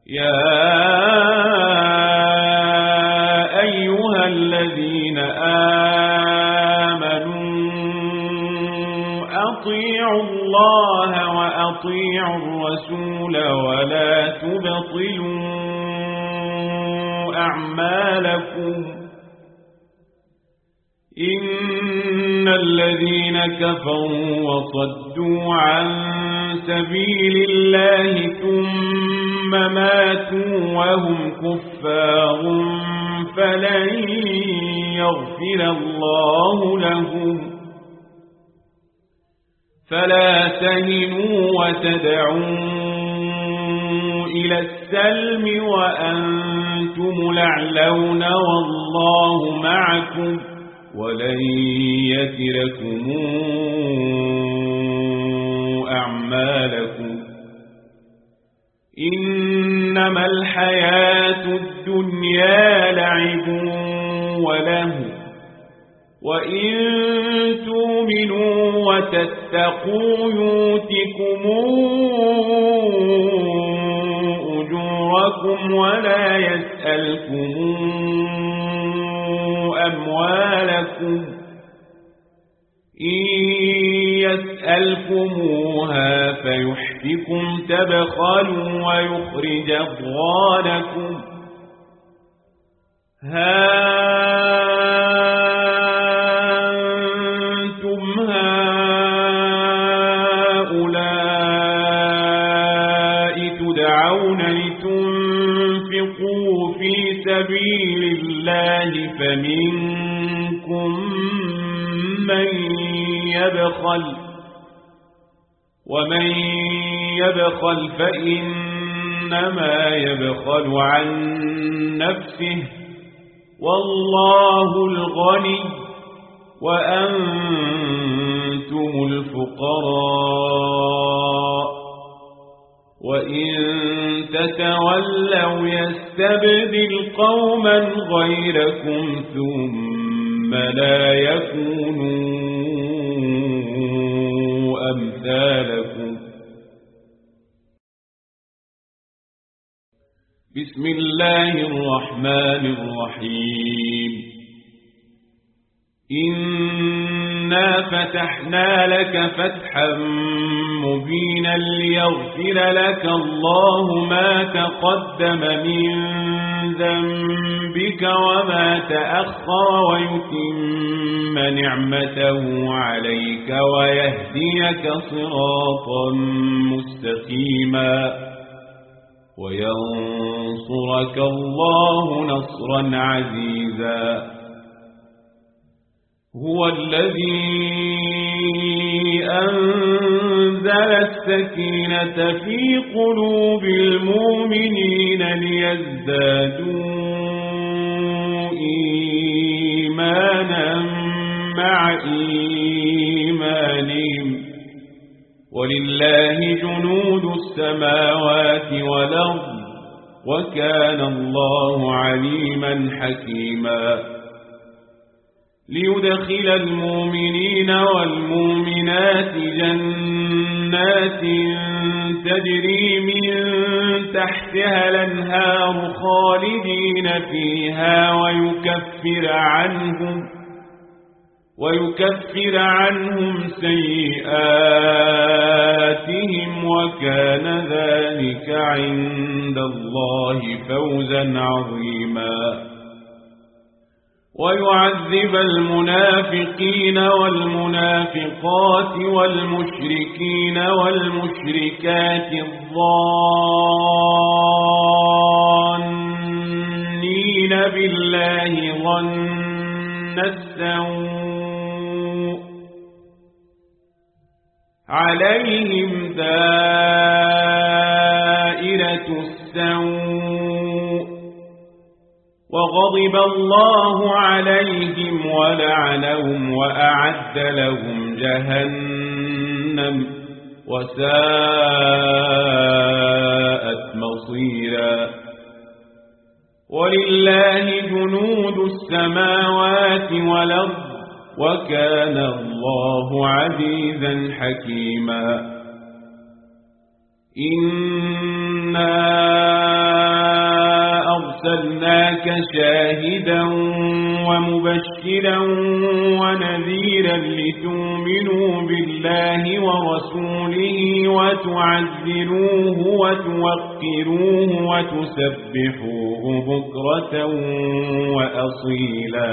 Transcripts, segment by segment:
يا أيها الذين آمنوا أطيعوا الله وأطيعوا الرسول ولا تبطلوا أعمالكم إن الذين كفروا وصدوا عن سبيل الله ثم ماتوا وهم كفار فلن يغفر الله لهم فلا تهنوا وتدعوا إلى السلم وأنتم الأعلون والله معكم ولن يتركم أعمالكم إنما الحياة الدنيا لعب وله وإن تؤمنوا وتتقوا يؤتكم أجوركم ولا يسألكم أموالكم إن يسألكموها فيحفكم تبخلوا ويخرج أضغانكم ها أنتم هؤلاء تدعون لتنفقوا في سبيل الله فمنكم من يبخل ومن يبخل فإنما يبخل عن نفسه والله الغني وأنتم الفقراء وإن تتولوا يستبدل قوما غيركم ثم لا يكونوا أمثالكم بسم الله الرحمن الرحيم إنا فتحنا لك فتحا مبينا ليغفر لك الله ما تقدم من ذنبك وما تأخر ويتم نعمته عليك ويهديك صراطا مستقيما وينصرك الله نصرا عزيزا هو الذي أنزل السكينة في قلوب المؤمنين ليزدادوا إيمانا مع إيمانهم ولله جنود السماوات والأرض وكان الله عليما حكيما ليدخل المؤمنين والمؤمنات جنات تجري من تحتها الأنهار خالدين فيها ويكفر عنهم سيئاتهم وكان ذلك عند الله فوزا عظيما ويعذب المنافقين والمنافقات والمشركين والمشركات الظانين بالله ظن السوء عليهم دائرة السوء وغضب الله عليهم ولعنهم وأعد لهم جهنم وساءت مصيرا ولله جنود السماوات والأرض وكان الله عزيزا حكيما إنا شاهدا ومبشرا ونذيرا لتؤمنوا بالله ورسوله وتعزروه وتوقروه وتسبحوه بكرة وأصيلا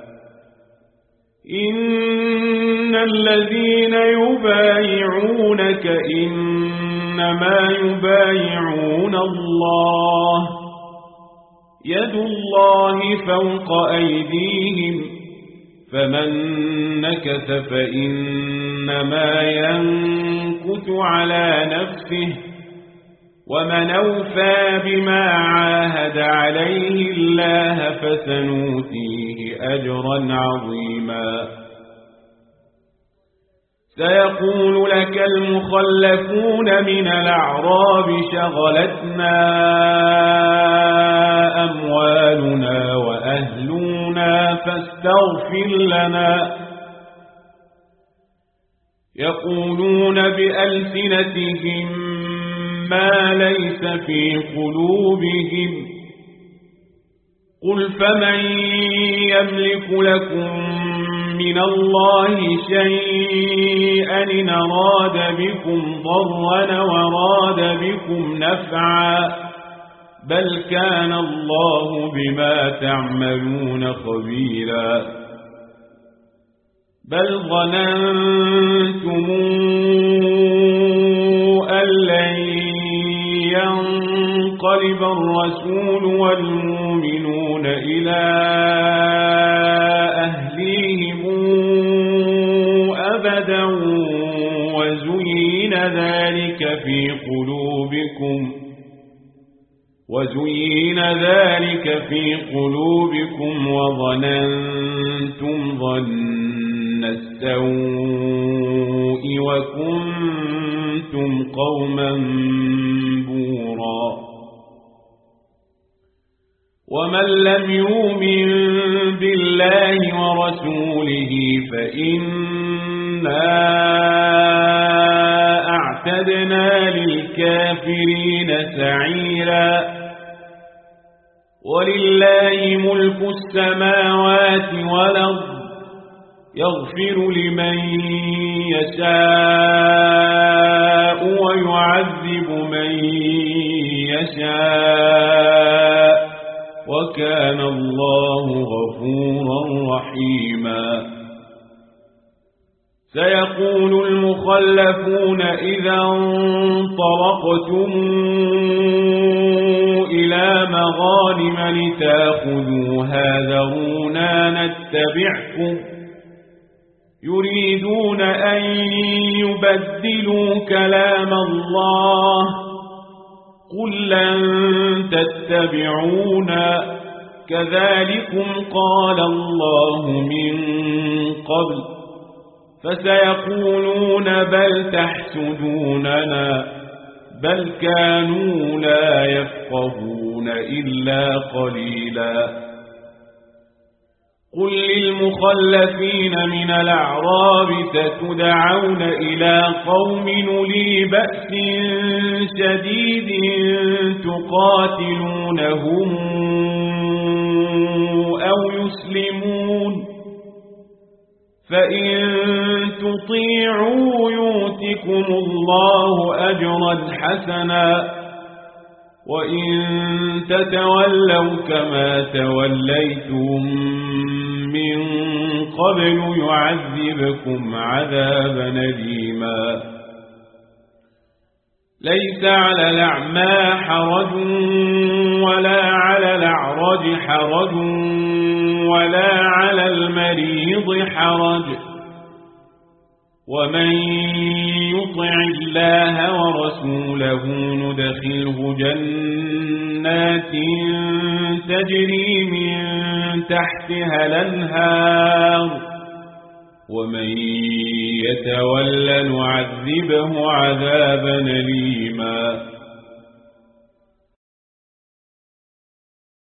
إن الذين يبايعونك إنما يبايعون الله يد الله فوق أيديهم فمن نكث فإنما ينكث على نفسه ومن أوفى بما عاهد عليه الله فسنؤتيه أجرا عظيما سيقول لك المخلفون من الأعراب شغلتنا أموالنا وأهلنا فاستغفر لنا يقولون بألسنتهم ما ليس في قلوبهم قل فمن يملك لكم من الله شيئا إن أراد بكم ضرا وراد بكم نفعا بل كان الله بما تعملون خبيرا بل ظننتم أن لن ينقلب الرسول والمؤمنون إلى أهليهم أبدا وزين ذلك في قلوبكم وظننتم ظن السوء وكنتم قوما بورا ومن لم يؤمن بالله ورسوله فإنا أعتدنا للكافرين سعيرا ولله ملك السماوات والأرض يغفر لمن يشاء ويعذب من يشاء وكان الله غفورا رحيما سيقول المخلفون إذا انطلقتم إلى مغانم لتأخذوها ذرونا نتبعكم يريدون أن يبدلوا كلام الله قل لن تتبعونا كذلكم قال الله من قبل فسيقولون بل تحسدوننا بل كانوا لا يفقهون إلا قليلا قل للمخلفين من الأعراب ستدعون إلى قوم أولي بأس شديد تقاتلونهم أو يسلمون فإن تطيعوا يؤتكم الله أجرا حسنا وإن تتولوا كما توليتم من قبل يعذبكم عذابا أليما ليس على الأعمى حرج ولا على الأعرج حرج ولا على المريض حرج ومن يطع الله ورسوله ندخله جنات تجري من تحتها الأنهار ومن يتول نعذبه عذابا أليما